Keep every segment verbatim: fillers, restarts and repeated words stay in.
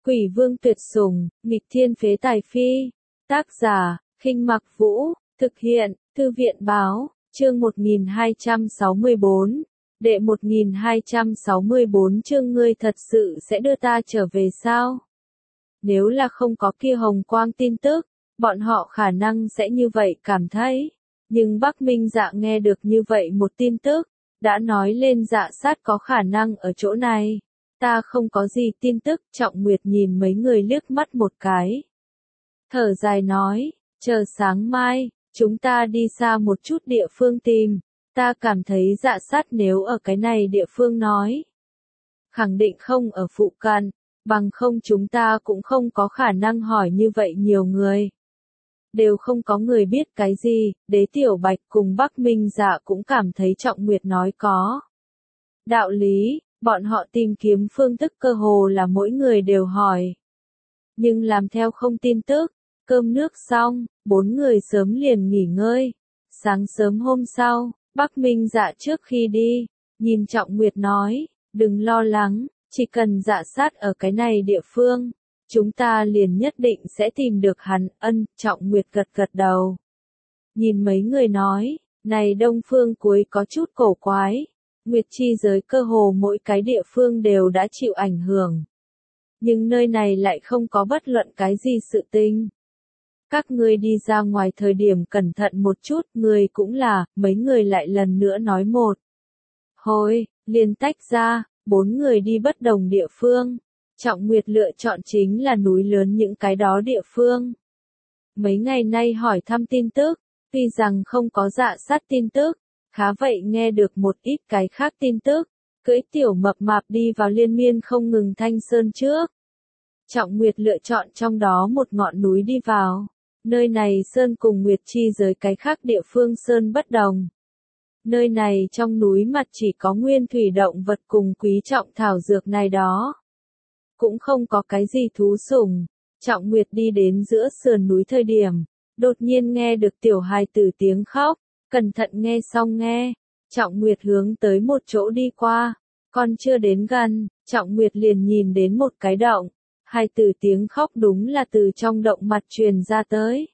Quỷ vương tuyệt sủng, nghịch thiên phế tài phi. Tác giả, Khinh Mặc Vũ, thực hiện, Thư viện báo, chương một nghìn hai trăm sáu mươi bốn. Đệ một nghìn hai trăm sáu mươi bốn chương ngươi thật sự sẽ đưa ta trở về sao? Nếu là không có kia hồng quang tin tức, bọn họ khả năng sẽ như vậy cảm thấy. Nhưng Bắc Minh Dạ nghe được như vậy một tin tức, đã nói lên Dạ Sát có khả năng ở chỗ này. Ta không có gì tin tức, Trọng Nguyệt nhìn mấy người liếc mắt một cái. Thở dài nói, chờ sáng mai, chúng ta đi xa một chút địa phương tìm. Ta cảm thấy Dạ Sát nếu ở cái này địa phương nói. Khẳng định không ở phụ cận, bằng không chúng ta cũng không có khả năng hỏi như vậy nhiều người. Đều không có người biết cái gì, Đế Tiểu Bạch cùng Bắc Minh Dạ cũng cảm thấy Trọng Nguyệt nói có đạo lý, bọn họ tìm kiếm phương thức cơ hồ là mỗi người đều hỏi. Nhưng làm theo không tin tức, cơm nước xong, bốn người sớm liền nghỉ ngơi. Sáng sớm hôm sau, Bắc Minh Dạ trước khi đi, nhìn Trọng Nguyệt nói, đừng lo lắng, chỉ cần Dạ Sát ở cái này địa phương. Chúng ta liền nhất định sẽ tìm được hắn. Ân, Trọng Nguyệt gật gật đầu. Nhìn mấy người nói, này Đông Phương cuối có chút cổ quái. Nguyệt chi giới cơ hồ mỗi cái địa phương đều đã chịu ảnh hưởng. Nhưng nơi này lại không có bất luận cái gì sự tình. Các ngươi đi ra ngoài thời điểm cẩn thận một chút, người cũng là, mấy người lại lần nữa nói một. Hồi, liền tách ra, bốn người đi bất đồng địa phương. Trọng Nguyệt lựa chọn chính là núi lớn những cái đó địa phương. Mấy ngày nay hỏi thăm tin tức, tuy rằng không có Dạ Sát tin tức, khá vậy nghe được một ít cái khác tin tức, cưỡi tiểu mập mạp đi vào liên miên không ngừng Thanh Sơn trước. Trọng Nguyệt lựa chọn trong đó một ngọn núi đi vào, nơi này Sơn cùng Nguyệt chi giới cái khác địa phương Sơn bất đồng. Nơi này trong núi mặt chỉ có nguyên thủy động vật cùng quý trọng thảo dược này đó. Cũng không có cái gì thú sủng. Trọng Nguyệt đi đến giữa sườn núi thời điểm, đột nhiên nghe được tiểu hài tử tiếng khóc, cẩn thận nghe xong nghe, Trọng Nguyệt hướng tới một chỗ đi qua, còn chưa đến gần, Trọng Nguyệt liền nhìn đến một cái động, hài tử tiếng khóc đúng là từ trong động mặt truyền ra tới.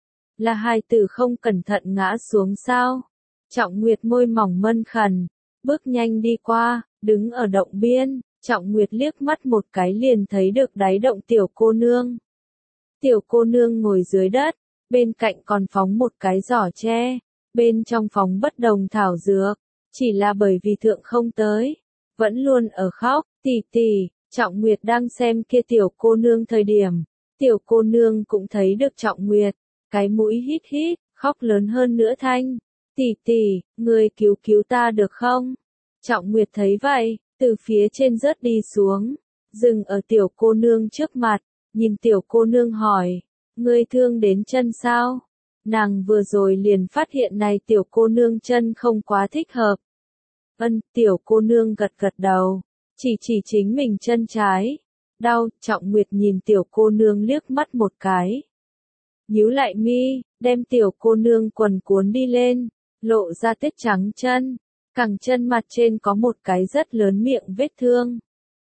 Là hài tử không cẩn thận ngã xuống sao? Trọng Nguyệt môi mỏng mân khẩn, bước nhanh đi qua, đứng ở động biên. Trọng Nguyệt liếc mắt một cái liền thấy được đáy động tiểu cô nương. Tiểu cô nương ngồi dưới đất, bên cạnh còn phóng một cái giỏ tre, bên trong phóng bất đồng thảo dược, chỉ là bởi vì thượng không tới, vẫn luôn ở khóc, tỷ tỷ. Trọng Nguyệt đang xem kia tiểu cô nương thời điểm, tiểu cô nương cũng thấy được Trọng Nguyệt, cái mũi hít hít, khóc lớn hơn nữa thanh, tỷ tỷ, người cứu cứu ta được không? Trọng Nguyệt thấy vậy, từ phía trên rớt đi xuống, dừng ở tiểu cô nương trước mặt, nhìn tiểu cô nương hỏi, ngươi thương đến chân sao? Nàng vừa rồi liền phát hiện này tiểu cô nương chân không quá thích hợp. Ân, tiểu cô nương gật gật đầu, chỉ chỉ chính mình chân trái. Đau, Trọng Nguyệt nhìn tiểu cô nương liếc mắt một cái. Nhíu lại mi, đem tiểu cô nương quần cuốn đi lên, lộ ra tết trắng chân. Cẳng chân mặt trên có một cái rất lớn miệng vết thương.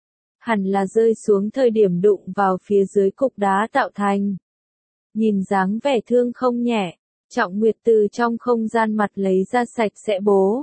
Hẳn là rơi xuống thời điểm đụng vào phía dưới cục đá tạo thành. Nhìn dáng vẻ thương không nhẹ, Trọng Nguyệt từ trong không gian mặt lấy ra sạch sẽ bố.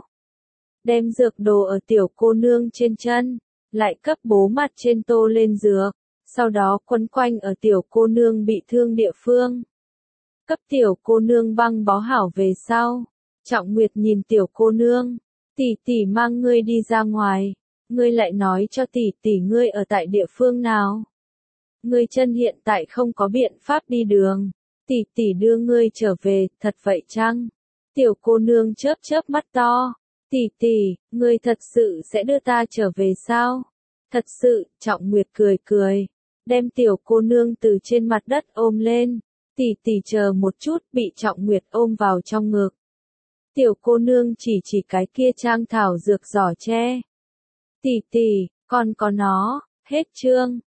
Đem dược đồ ở tiểu cô nương trên chân, lại cấp bố mặt trên tô lên dược, sau đó quấn quanh ở tiểu cô nương bị thương địa phương. Cấp tiểu cô nương băng bó hảo về sau, Trọng Nguyệt nhìn tiểu cô nương. Tỷ tỷ mang ngươi đi ra ngoài, ngươi lại nói cho tỷ tỷ ngươi ở tại địa phương nào. Ngươi chân hiện tại không có biện pháp đi đường, tỷ tỷ đưa ngươi trở về, thật vậy chăng? Tiểu cô nương chớp chớp mắt to, tỷ tỷ, ngươi thật sự sẽ đưa ta trở về sao? Thật sự, Trọng Nguyệt cười cười, đem tiểu cô nương từ trên mặt đất ôm lên, tỷ tỷ chờ một chút bị Trọng Nguyệt ôm vào trong ngực. Tiểu cô nương chỉ chỉ cái kia trang thảo dược giỏ tre. Tỷ tỷ, còn có nó, hết chương.